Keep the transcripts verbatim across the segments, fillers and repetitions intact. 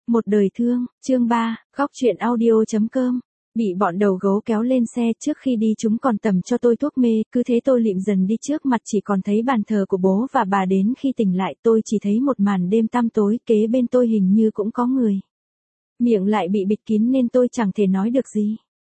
Một đời thương, chương ba, góc truyện audio.com. Bị bọn đầu gấu kéo lên xe, trước khi đi chúng còn tầm cho tôi thuốc mê, cứ thế tôi lịm dần đi, trước mặt chỉ còn thấy bàn thờ của bố và bà. Đến khi tỉnh lại tôi chỉ thấy một màn đêm tăm tối, kế bên tôi hình như cũng có người. Miệng lại bị bịt kín nên tôi chẳng thể nói được gì.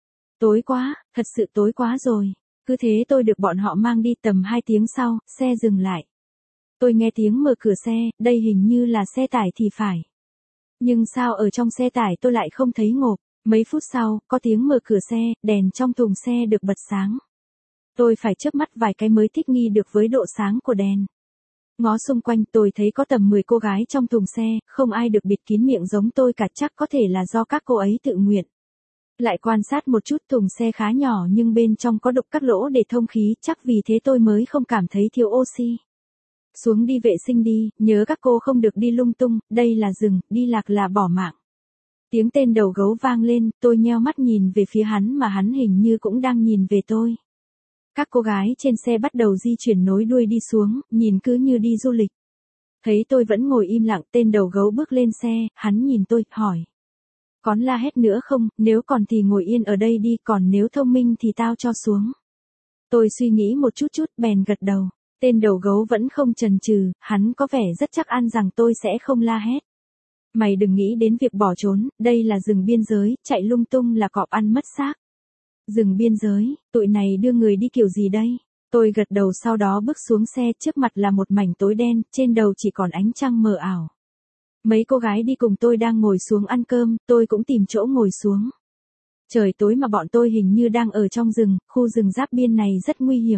Tối quá, thật sự tối quá rồi. Cứ thế tôi được bọn họ mang đi. Tầm hai tiếng sau, xe dừng lại. Tôi nghe tiếng mở cửa xe, đây hình như là xe tải thì phải. Nhưng sao ở trong xe tải tôi lại không thấy ngộp. Mấy phút sau, có tiếng mở cửa xe, đèn trong thùng xe được bật sáng. Tôi phải chớp mắt vài cái mới thích nghi được với độ sáng của đèn. Ngó xung quanh tôi thấy có tầm mười cô gái trong thùng xe, không ai được bịt kín miệng giống tôi cả, chắc có thể là do các cô ấy tự nguyện. Lại quan sát một chút, thùng xe khá nhỏ nhưng bên trong có đục các lỗ để thông khí, chắc vì thế tôi mới không cảm thấy thiếu oxy. Xuống đi vệ sinh đi, nhớ các cô không được đi lung tung, đây là rừng, đi lạc là bỏ mạng. Tiếng tên đầu gấu vang lên, tôi nheo mắt nhìn về phía hắn mà hắn hình như cũng đang nhìn về tôi. Các cô gái trên xe bắt đầu di chuyển nối đuôi đi xuống, nhìn cứ như đi du lịch. Thấy tôi vẫn ngồi im lặng, tên đầu gấu bước lên xe, hắn nhìn tôi, hỏi. Còn la hét nữa không, nếu còn thì ngồi yên ở đây đi, còn nếu thông minh thì tao cho xuống. Tôi suy nghĩ một chút chút, bèn gật đầu. Tên đầu gấu vẫn không chần chừ, hắn có vẻ rất chắc ăn rằng tôi sẽ không la hét. Mày đừng nghĩ đến việc bỏ trốn, đây là rừng biên giới, chạy lung tung là cọp ăn mất xác. Rừng biên giới, tụi này đưa người đi kiểu gì đây? Tôi gật đầu sau đó bước xuống xe, trước mặt là một mảnh tối đen, trên đầu chỉ còn ánh trăng mờ ảo. Mấy cô gái đi cùng tôi đang ngồi xuống ăn cơm, tôi cũng tìm chỗ ngồi xuống. Trời tối mà bọn tôi hình như đang ở trong rừng, khu rừng giáp biên này rất nguy hiểm.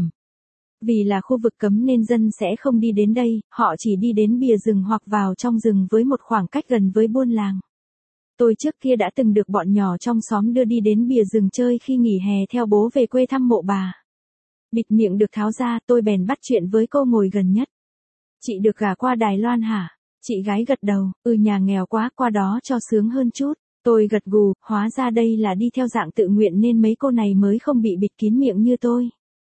Vì là khu vực cấm nên dân sẽ không đi đến đây, họ chỉ đi đến bìa rừng hoặc vào trong rừng với một khoảng cách gần với buôn làng. Tôi trước kia đã từng được bọn nhỏ trong xóm đưa đi đến bìa rừng chơi khi nghỉ hè theo bố về quê thăm mộ bà. Bịt miệng được tháo ra, tôi bèn bắt chuyện với cô ngồi gần nhất. Chị được gả qua Đài Loan hả? Chị gái gật đầu, ừ, nhà nghèo quá, qua đó cho sướng hơn chút. Tôi gật gù, hóa ra đây là đi theo dạng tự nguyện nên mấy cô này mới không bị bịt kín miệng như tôi.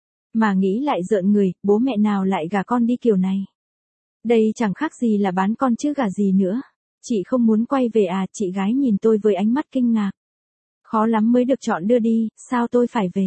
Mà nghĩ lại rợn người, bố mẹ nào lại gả con đi kiểu này. Đây chẳng khác gì là bán con chứ gả gì nữa. Chị không muốn quay về à? Chị gái nhìn tôi với ánh mắt kinh ngạc. Khó lắm mới được chọn đưa đi, sao tôi phải về?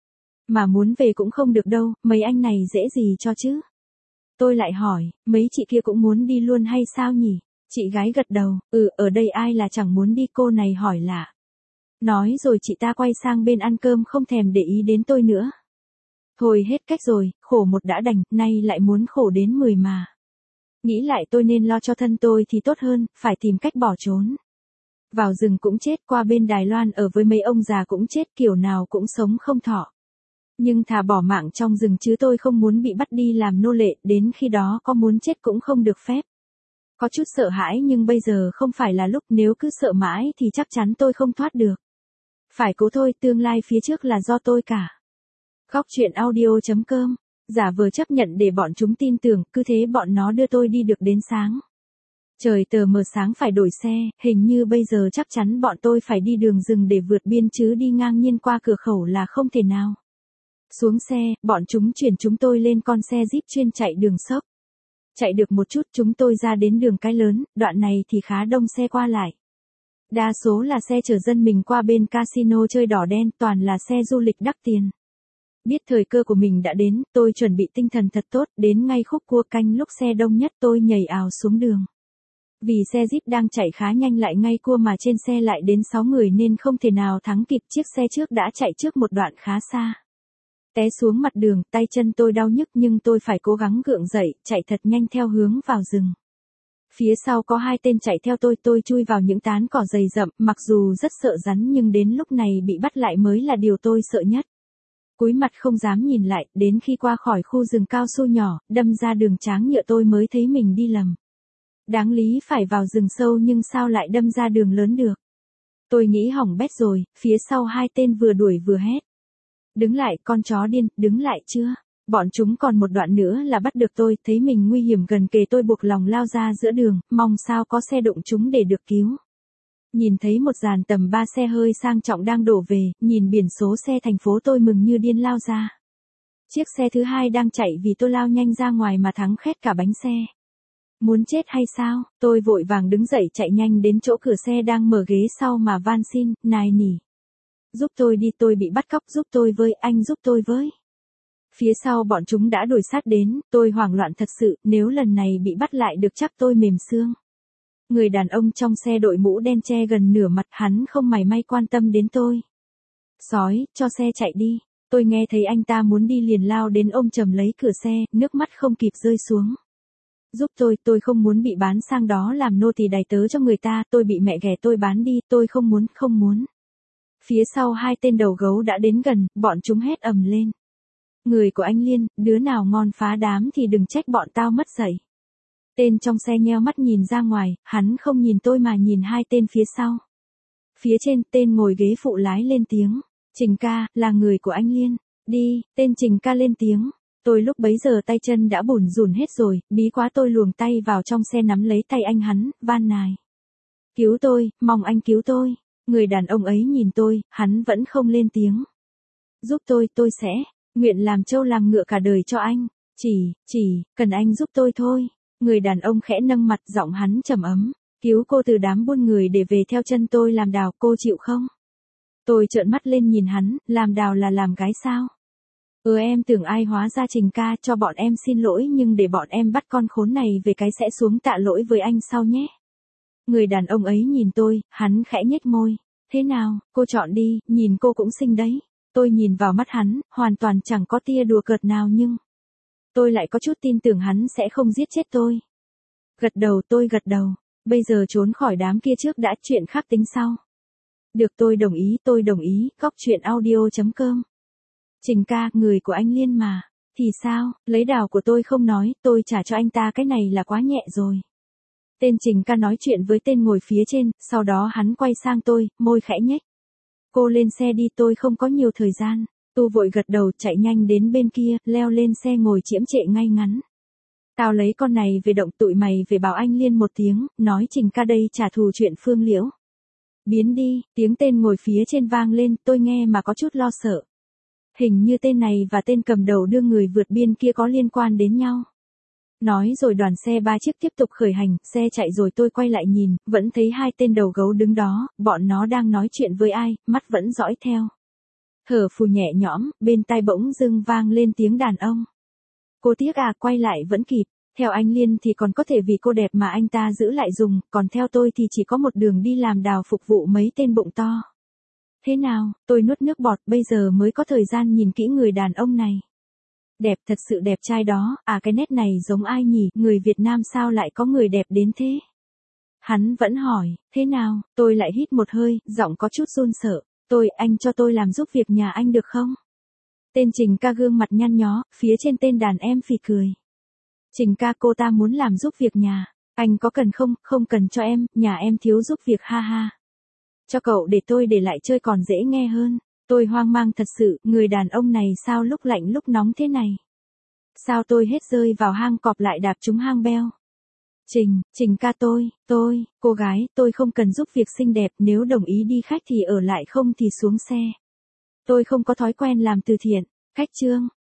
Mà muốn về cũng không được đâu, mấy anh này dễ gì cho chứ? Tôi lại hỏi, mấy chị kia cũng muốn đi luôn hay sao nhỉ? Chị gái gật đầu, ừ, ở đây ai là chẳng muốn đi, cô này hỏi lạ. Nói rồi chị ta quay sang bên ăn cơm không thèm để ý đến tôi nữa. Thôi hết cách rồi, khổ một đã đành, nay lại muốn khổ đến mười mà. Nghĩ lại tôi nên lo cho thân tôi thì tốt hơn, phải tìm cách bỏ trốn. Vào rừng cũng chết, qua bên Đài Loan ở với mấy ông già cũng chết, kiểu nào cũng sống không thọ. Nhưng thà bỏ mạng trong rừng chứ tôi không muốn bị bắt đi làm nô lệ, đến khi đó có muốn chết cũng không được phép. Có chút sợ hãi nhưng bây giờ không phải là lúc, nếu cứ sợ mãi thì chắc chắn tôi không thoát được. Phải cố thôi, tương lai phía trước là do tôi cả. Góc truyện audio.com, giả vờ chấp nhận để bọn chúng tin tưởng, cứ thế bọn nó đưa tôi đi được đến sáng. Trời tờ mờ sáng phải đổi xe, hình như bây giờ chắc chắn bọn tôi phải đi đường rừng để vượt biên chứ đi ngang nhiên qua cửa khẩu là không thể nào. Xuống xe, bọn chúng chuyển chúng tôi lên con xe Jeep chuyên chạy đường sốc. Chạy được một chút chúng tôi ra đến đường cái lớn, đoạn này thì khá đông xe qua lại. Đa số là xe chở dân mình qua bên casino chơi đỏ đen, toàn là xe du lịch đắt tiền. Biết thời cơ của mình đã đến, tôi chuẩn bị tinh thần thật tốt, đến ngay khúc cua canh lúc xe đông nhất tôi nhảy ào xuống đường. Vì xe Jeep đang chạy khá nhanh lại ngay cua mà trên xe lại đến sáu người nên không thể nào thắng kịp, chiếc xe trước đã chạy trước một đoạn khá xa. Té xuống mặt đường, tay chân tôi đau nhức nhưng tôi phải cố gắng gượng dậy, chạy thật nhanh theo hướng vào rừng. Phía sau có hai tên chạy theo tôi, tôi chui vào những tán cỏ dày rậm, mặc dù rất sợ rắn nhưng đến lúc này bị bắt lại mới là điều tôi sợ nhất. Cúi mặt không dám nhìn lại, đến khi qua khỏi khu rừng cao su nhỏ, đâm ra đường tráng nhựa tôi mới thấy mình đi lầm. Đáng lý phải vào rừng sâu nhưng sao lại đâm ra đường lớn được. Tôi nghĩ hỏng bét rồi, phía sau hai tên vừa đuổi vừa hét. Đứng lại, con chó điên, đứng lại chưa? Bọn chúng còn một đoạn nữa là bắt được tôi, thấy mình nguy hiểm gần kề tôi buộc lòng lao ra giữa đường, mong sao có xe đụng chúng để được cứu. Nhìn thấy một dàn tầm ba xe hơi sang trọng đang đổ về, nhìn biển số xe thành phố tôi mừng như điên lao ra. Chiếc xe thứ hai đang chạy vì tôi lao nhanh ra ngoài mà thắng khét cả bánh xe. Muốn chết hay sao? Tôi vội vàng đứng dậy chạy nhanh đến chỗ cửa xe đang mở ghế sau mà van xin, nài nỉ. Giúp tôi đi, tôi bị bắt cóc, giúp tôi với, anh giúp tôi với. Phía sau bọn chúng đã đuổi sát đến, tôi hoảng loạn thật sự, nếu lần này bị bắt lại được chắc tôi mềm xương. Người đàn ông trong xe đội mũ đen che gần nửa mặt, hắn không mảy may quan tâm đến tôi. Sói, cho xe chạy đi. Tôi nghe thấy anh ta muốn đi liền lao đến ôm chầm lấy cửa xe, nước mắt không kịp rơi xuống. Giúp tôi, tôi không muốn bị bán sang đó làm nô tỳ đày tớ cho người ta, tôi bị mẹ ghẻ tôi bán đi, tôi không muốn, không muốn. Phía sau hai tên đầu gấu đã đến gần, bọn chúng hét ầm lên. Người của anh Liên, đứa nào ngon phá đám thì đừng trách bọn tao mất dạy. Tên trong xe nheo mắt nhìn ra ngoài, hắn không nhìn tôi mà nhìn hai tên phía sau. Phía trên, tên ngồi ghế phụ lái lên tiếng. Trình ca, là người của anh Liên. Đi, tên Trình ca lên tiếng. Tôi lúc bấy giờ tay chân đã bủn rủn hết rồi, bí quá tôi luồng tay vào trong xe nắm lấy tay anh hắn, van nài. Cứu tôi, mong anh cứu tôi. Người đàn ông ấy nhìn tôi, hắn vẫn không lên tiếng. Giúp tôi, tôi sẽ, nguyện làm trâu làm ngựa cả đời cho anh. Chỉ, chỉ, cần anh giúp tôi thôi. Người đàn ông khẽ nâng mặt, giọng hắn trầm ấm. Cứu cô từ đám buôn người để về theo chân tôi làm đào, cô chịu không? Tôi trợn mắt lên nhìn hắn, làm đào là làm gái sao? Ừ, em tưởng ai, hóa ra Trình ca, cho bọn em xin lỗi, nhưng để bọn em bắt con khốn này về cái sẽ xuống tạ lỗi với anh sau nhé. Người đàn ông ấy nhìn tôi, hắn khẽ nhếch môi. Thế nào, cô chọn đi, nhìn cô cũng xinh đấy. Tôi nhìn vào mắt hắn, hoàn toàn chẳng có tia đùa cợt nào nhưng tôi lại có chút tin tưởng hắn sẽ không giết chết tôi. Gật đầu, tôi gật đầu. Bây giờ trốn khỏi đám kia trước đã, chuyện khác tính sau. Được, tôi đồng ý, tôi đồng ý. Góc truyện audio chấm com. Trình ca, người của anh Liên mà. Thì sao, lấy đào của tôi không nói, tôi trả cho anh ta cái này là quá nhẹ rồi. Tên Trình ca nói chuyện với tên ngồi phía trên, sau đó hắn quay sang tôi, môi khẽ nhếch. Cô lên xe đi, tôi không có nhiều thời gian. Tu vội gật đầu, chạy nhanh đến bên kia, leo lên xe ngồi chiếm trệ ngay ngắn. Tao lấy con này về động, tụi mày về bảo anh Liên một tiếng, nói Trình ca đây trả thù chuyện Phương Liễu. Biến đi, tiếng tên ngồi phía trên vang lên, tôi nghe mà có chút lo sợ. Hình như tên này và tên cầm đầu đưa người vượt biên kia có liên quan đến nhau. Nói rồi đoàn xe ba chiếc tiếp tục khởi hành, xe chạy rồi tôi quay lại nhìn, vẫn thấy hai tên đầu gấu đứng đó, bọn nó đang nói chuyện với ai, mắt vẫn dõi theo. Thở phù nhẹ nhõm, bên tai bỗng dưng vang lên tiếng đàn ông. Cô tiếc à, quay lại vẫn kịp. Theo anh Liên thì còn có thể vì cô đẹp mà anh ta giữ lại dùng, còn theo tôi thì chỉ có một đường đi làm đào phục vụ mấy tên bụng to. Thế nào, tôi nuốt nước bọt, bây giờ mới có thời gian nhìn kỹ người đàn ông này. Đẹp, thật sự đẹp trai đó, à cái nét này giống ai nhỉ, người Việt Nam sao lại có người đẹp đến thế? Hắn vẫn hỏi, thế nào, tôi lại hít một hơi, giọng có chút run sợ. Tôi, anh cho tôi làm giúp việc nhà anh được không? Tên Trình ca gương mặt nhăn nhó, phía trên tên đàn em phì cười. Trình ca, cô ta muốn làm giúp việc nhà. Anh có cần không? Không cần cho em, nhà em thiếu giúp việc, ha ha. Cho cậu để tôi để lại chơi còn dễ nghe hơn. Tôi hoang mang thật sự, người đàn ông này sao lúc lạnh lúc nóng thế này? Sao tôi hết rơi vào hang cọp lại đạp trúng hang beo? Trình, Trình ca tôi, tôi, cô gái, tôi không cần giúp việc xinh đẹp, nếu đồng ý đi khách thì ở lại, không thì xuống xe. Tôi không có thói quen làm từ thiện. Khách trương,